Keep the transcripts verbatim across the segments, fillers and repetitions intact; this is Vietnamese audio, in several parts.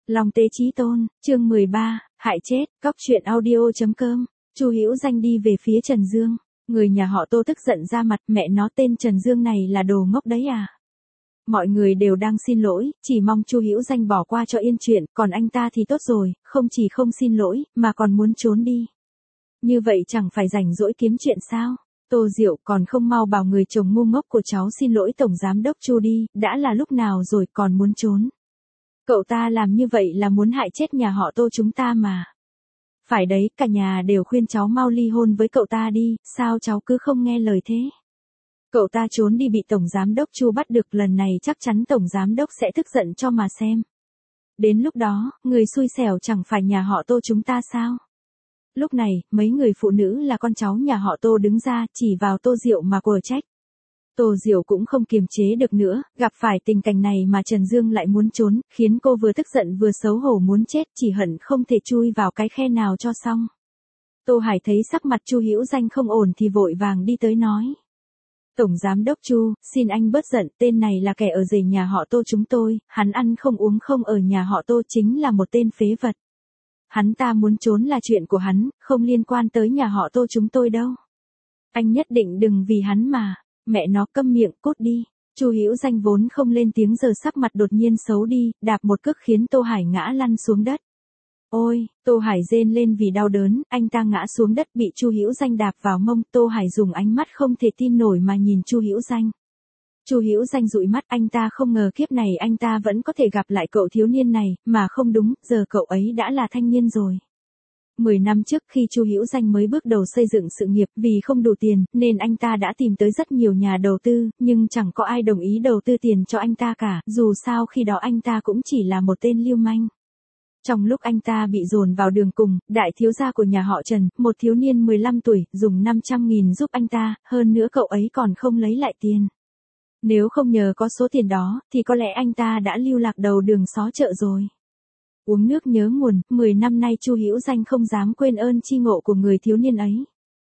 Long Tế Chí Tôn, chương mười ba, hại chết, cóc truyện audio chấm com. Chu Hữu Danh đi về phía Trần Dương, người nhà họ Tô tức giận ra mặt, mẹ nó tên Trần Dương này là đồ ngốc đấy à. Mọi người đều đang xin lỗi, chỉ mong Chu Hữu Danh bỏ qua cho yên chuyện, còn anh ta thì tốt rồi, không chỉ không xin lỗi, mà còn muốn trốn đi. Như vậy chẳng phải rảnh rỗi kiếm chuyện sao? Tô Diệu còn không mau bảo người chồng ngu ngốc của cháu xin lỗi Tổng Giám Đốc Chu đi, đã là lúc nào rồi còn muốn trốn. Cậu ta làm như vậy là muốn hại chết nhà họ Tô chúng ta mà. Phải đấy, cả nhà đều khuyên cháu mau ly hôn với cậu ta đi, sao cháu cứ không nghe lời thế? Cậu ta trốn đi bị Tổng Giám Đốc Chu bắt được, lần này chắc chắn Tổng Giám Đốc sẽ tức giận cho mà xem. Đến lúc đó, người xui xẻo chẳng phải nhà họ Tô chúng ta sao? Lúc này, mấy người phụ nữ là con cháu nhà họ Tô đứng ra, chỉ vào Tô Diệu mà quở trách. Tô Diệu cũng không kiềm chế được nữa, gặp phải tình cảnh này mà Trần Dương lại muốn trốn, khiến cô vừa tức giận vừa xấu hổ muốn chết, chỉ hận không thể chui vào cái khe nào cho xong. Tô Hải thấy sắc mặt Chu Hữu Danh không ổn thì vội vàng đi tới nói. Tổng Giám Đốc Chu, xin anh bớt giận, tên này là kẻ ở rể nhà họ Tô chúng tôi, hắn ăn không uống không ở nhà họ Tô, chính là một tên phế vật. Hắn ta muốn trốn là chuyện của hắn, không liên quan tới nhà họ Tô chúng tôi đâu. Anh nhất định đừng vì hắn mà. Mẹ nó câm miệng, cút đi. Chu Hữu Danh vốn không lên tiếng giờ sắc mặt đột nhiên xấu đi, đạp một cước khiến Tô Hải ngã lăn xuống đất. Ôi, Tô Hải rên lên vì đau đớn, anh ta ngã xuống đất bị Chu Hữu Danh đạp vào mông, Tô Hải dùng ánh mắt không thể tin nổi mà nhìn Chu Hữu Danh. Chu Hữu Danh dụi mắt, anh ta không ngờ kiếp này anh ta vẫn có thể gặp lại cậu thiếu niên này, mà không đúng, giờ cậu ấy đã là thanh niên rồi. Mười năm trước khi Chu Hữu Danh mới bước đầu xây dựng sự nghiệp, vì không đủ tiền, nên anh ta đã tìm tới rất nhiều nhà đầu tư, nhưng chẳng có ai đồng ý đầu tư tiền cho anh ta cả, dù sao khi đó anh ta cũng chỉ là một tên lưu manh. Trong lúc anh ta bị dồn vào đường cùng, đại thiếu gia của nhà họ Trần, một thiếu niên mười lăm tuổi, dùng năm trăm nghìn giúp anh ta, hơn nữa cậu ấy còn không lấy lại tiền. Nếu không nhờ có số tiền đó, thì có lẽ anh ta đã lưu lạc đầu đường xó chợ rồi. Uống nước nhớ nguồn, mười năm nay Chu Hữu Danh không dám quên ơn chi ngộ của người thiếu niên ấy.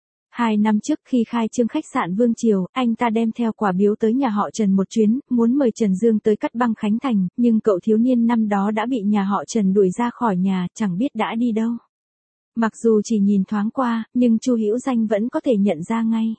Hai năm trước khi khai trương khách sạn Vương Triều, anh ta đem theo quả biếu tới nhà họ Trần một chuyến, muốn mời Trần Dương tới cắt băng Khánh Thành, nhưng cậu thiếu niên năm đó đã bị nhà họ Trần đuổi ra khỏi nhà, chẳng biết đã đi đâu. Mặc dù chỉ nhìn thoáng qua, nhưng Chu Hữu Danh vẫn có thể nhận ra ngay.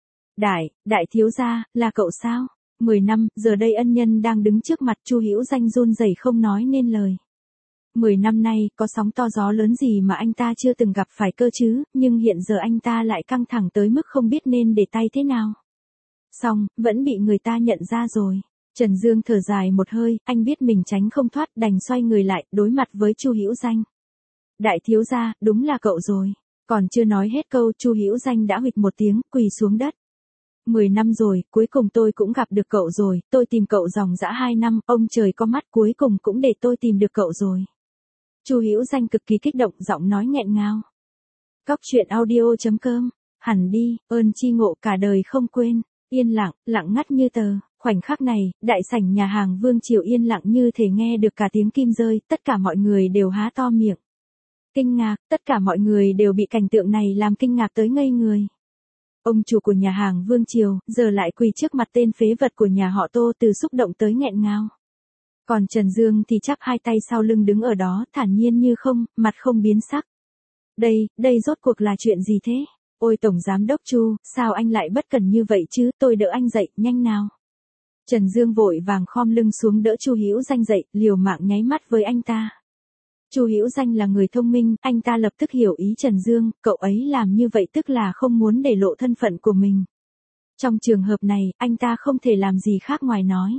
Đại, đại thiếu gia, là cậu sao? Mười năm, giờ đây ân nhân đang đứng trước mặt, Chu Hữu Danh run rẩy không nói nên lời. Mười năm nay, có sóng to gió lớn gì mà anh ta chưa từng gặp phải cơ chứ, nhưng hiện giờ anh ta lại căng thẳng tới mức không biết nên để tay thế nào. Xong, vẫn bị người ta nhận ra rồi. Trần Dương thở dài một hơi, anh biết mình tránh không thoát, đành xoay người lại, đối mặt với Chu Hữu Danh. Đại thiếu gia, đúng là cậu rồi. Còn chưa nói hết câu, Chu Hữu Danh đã huỵch một tiếng, quỳ xuống đất. Mười năm rồi, cuối cùng tôi cũng gặp được cậu rồi, tôi tìm cậu dòng dã hai năm, ông trời có mắt, cuối cùng cũng để tôi tìm được cậu rồi. Chu Hữu Danh cực kỳ kích động, giọng nói nghẹn ngào. Cóc truyện audio chấm com, hẳn đi, ơn chi ngộ cả đời không quên. Yên lặng, lặng ngắt như tờ, khoảnh khắc này, đại sảnh nhà hàng Vương Triều yên lặng như thể nghe được cả tiếng kim rơi, tất cả mọi người đều há to miệng. Kinh ngạc, tất cả mọi người đều bị cảnh tượng này làm kinh ngạc tới ngây người. Ông chủ của nhà hàng Vương Triều, giờ lại quỳ trước mặt tên phế vật của nhà họ Tô, từ xúc động tới nghẹn ngào. Còn Trần Dương thì chắp hai tay sau lưng đứng ở đó, thản nhiên như không, mặt không biến sắc. Đây, đây rốt cuộc là chuyện gì thế? Ôi Tổng Giám Đốc Chu, sao anh lại bất cẩn như vậy chứ, tôi đỡ anh dậy, nhanh nào. Trần Dương vội vàng khom lưng xuống đỡ Chu Hữu Danh dậy, liều mạng nháy mắt với anh ta. Chu Hữu Danh là người thông minh, anh ta lập tức hiểu ý Trần Dương, cậu ấy làm như vậy tức là không muốn để lộ thân phận của mình. Trong trường hợp này, anh ta không thể làm gì khác ngoài nói.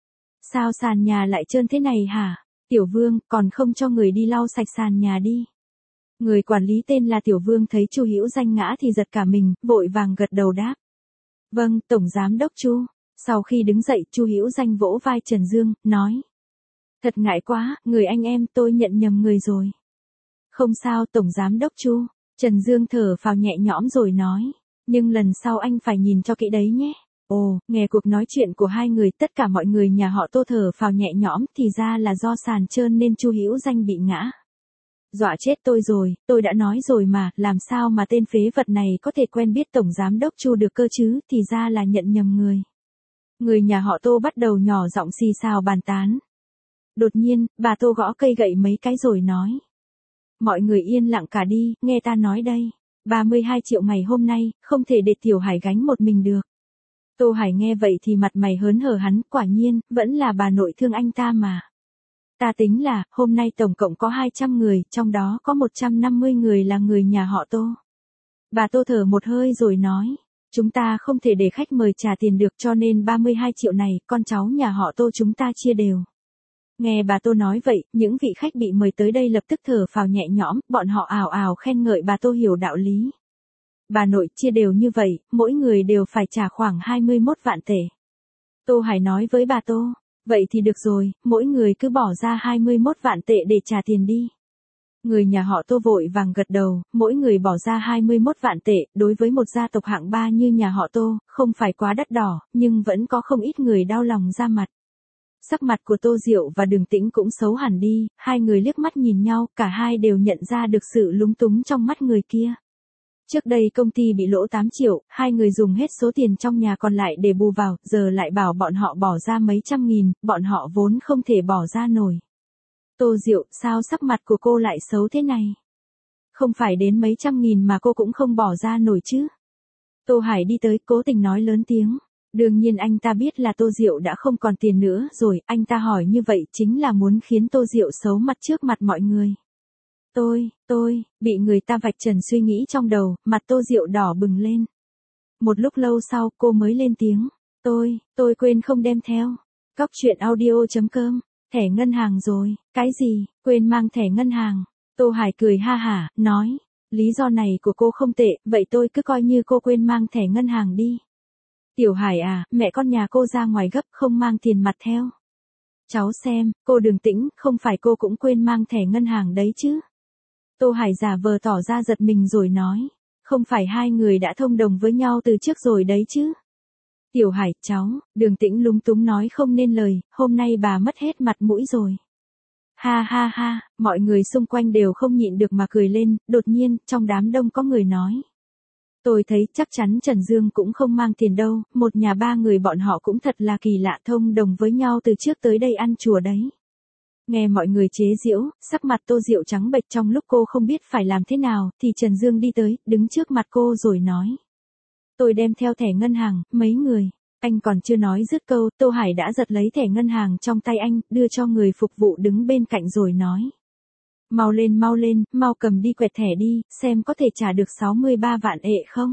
Sao sàn nhà lại trơn thế này hả? Tiểu Vương, còn không cho người đi lau sạch sàn nhà đi. Người quản lý tên là Tiểu Vương thấy Chu Hữu Danh ngã thì giật cả mình, vội vàng gật đầu đáp. Vâng, Tổng Giám Đốc Chu. Sau khi đứng dậy, Chu Hữu Danh vỗ vai Trần Dương, nói. Thật ngại quá, người anh em tôi nhận nhầm người rồi. Không sao Tổng Giám Đốc Chu. Trần Dương thở phào nhẹ nhõm rồi nói. Nhưng lần sau anh phải nhìn cho kỹ đấy nhé. Ồ, nghe cuộc nói chuyện của hai người, tất cả mọi người nhà họ Tô thở phào nhẹ nhõm, thì ra là do sàn trơn nên Chu Hữu Danh bị ngã. Dọa chết tôi rồi, tôi đã nói rồi mà, làm sao mà tên phế vật này có thể quen biết Tổng Giám Đốc Chu được cơ chứ, thì ra là nhận nhầm người. Người nhà họ Tô bắt đầu nhỏ giọng xì xào bàn tán. Đột nhiên, bà Tô gõ cây gậy mấy cái rồi nói. Mọi người yên lặng cả đi, nghe ta nói đây. ba mươi hai triệu ngày hôm nay, không thể để Tiểu Hải gánh một mình được. Tô Hải nghe vậy thì mặt mày hớn hở hắn, quả nhiên, vẫn là bà nội thương anh ta mà. Ta tính là, hôm nay tổng cộng có hai trăm người, trong đó có một trăm năm mươi người là người nhà họ Tô. Bà Tô thở một hơi rồi nói, chúng ta không thể để khách mời trả tiền được cho nên ba mươi hai triệu này, con cháu nhà họ Tô chúng ta chia đều. Nghe bà Tô nói vậy, những vị khách bị mời tới đây lập tức thở phào nhẹ nhõm, bọn họ ào ào khen ngợi bà Tô hiểu đạo lý. Bà nội chia đều như vậy, mỗi người đều phải trả khoảng hai mươi mốt vạn tệ. Tô Hải nói với bà Tô, vậy thì được rồi, mỗi người cứ bỏ ra hai mươi mốt vạn tệ để trả tiền đi. Người nhà họ Tô vội vàng gật đầu, mỗi người bỏ ra hai mươi mốt vạn tệ, đối với một gia tộc hạng ba như nhà họ Tô, không phải quá đắt đỏ, nhưng vẫn có không ít người đau lòng ra mặt. Sắc mặt của Tô Diệu và Đường Tĩnh cũng xấu hẳn đi, hai người liếc mắt nhìn nhau, cả hai đều nhận ra được sự lúng túng trong mắt người kia. Trước đây công ty bị lỗ tám triệu, hai người dùng hết số tiền trong nhà còn lại để bù vào, giờ lại bảo bọn họ bỏ ra mấy trăm nghìn, bọn họ vốn không thể bỏ ra nổi. Tô Diệu, sao sắc mặt của cô lại xấu thế này? Không phải đến mấy trăm nghìn mà cô cũng không bỏ ra nổi chứ? Tô Hải đi tới, cố tình nói lớn tiếng. Đương nhiên anh ta biết là Tô Diệu đã không còn tiền nữa rồi, anh ta hỏi như vậy chính là muốn khiến Tô Diệu xấu mặt trước mặt mọi người. Tôi, tôi, bị người ta vạch trần suy nghĩ trong đầu, mặt Tô Diệu đỏ bừng lên. Một lúc lâu sau cô mới lên tiếng. Tôi, tôi quên không đem theo. Cóc truyện audio chấm com, thẻ ngân hàng rồi, cái gì, quên mang thẻ ngân hàng. Tô Hải cười ha hả, nói, lý do này của cô không tệ, vậy tôi cứ coi như cô quên mang thẻ ngân hàng đi. Tiểu Hải à, mẹ con nhà cô ra ngoài gấp không mang tiền mặt theo. Cháu xem, cô Đường Tĩnh, không phải cô cũng quên mang thẻ ngân hàng đấy chứ. Tô Hải giả vờ tỏ ra giật mình rồi nói, không phải hai người đã thông đồng với nhau từ trước rồi đấy chứ. Tiểu Hải, cháu, Đường Tĩnh lúng túng nói không nên lời, hôm nay bà mất hết mặt mũi rồi. Ha ha ha, mọi người xung quanh đều không nhịn được mà cười lên, đột nhiên, trong đám đông có người nói. Tôi thấy chắc chắn Trần Dương cũng không mang tiền đâu, một nhà ba người bọn họ cũng thật là kỳ lạ thông đồng với nhau từ trước tới đây ăn chùa đấy. Nghe mọi người chế giễu, sắc mặt Tô Diệu trắng bệch trong lúc cô không biết phải làm thế nào, thì Trần Dương đi tới, đứng trước mặt cô rồi nói. Tôi đem theo thẻ ngân hàng, mấy người. Anh còn chưa nói dứt câu, Tô Hải đã giật lấy thẻ ngân hàng trong tay anh, đưa cho người phục vụ đứng bên cạnh rồi nói. Mau lên mau lên, mau cầm đi quẹt thẻ đi, xem có thể trả được sáu mươi ba vạn ệ không.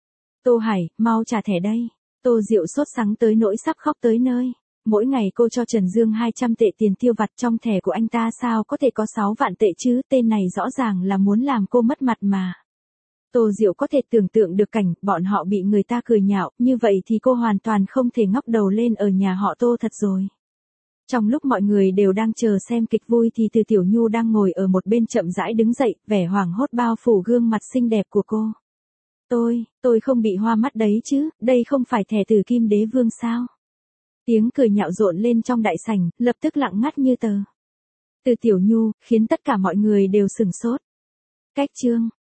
Tô Hải, mau trả thẻ đây. Tô Diệu sốt sắng tới nỗi sắp khóc tới nơi. Mỗi ngày cô cho Trần Dương hai trăm tệ tiền tiêu vặt trong thẻ của anh ta sao có thể có sáu vạn tệ chứ, tên này rõ ràng là muốn làm cô mất mặt mà. Tô Diệu có thể tưởng tượng được cảnh, bọn họ bị người ta cười nhạo, như vậy thì cô hoàn toàn không thể ngóc đầu lên ở nhà họ Tô thật rồi. Trong lúc mọi người đều đang chờ xem kịch vui thì Từ Tiểu Nhu đang ngồi ở một bên chậm rãi đứng dậy, vẻ hoảng hốt bao phủ gương mặt xinh đẹp của cô. Tôi, tôi không bị hoa mắt đấy chứ, đây không phải thẻ Tử Kim Đế Vương sao? Tiếng cười nhạo rộn lên trong đại sảnh, lập tức lặng ngắt như tờ. Từ Tiểu Nhu, khiến tất cả mọi người đều sửng sốt. Cách chương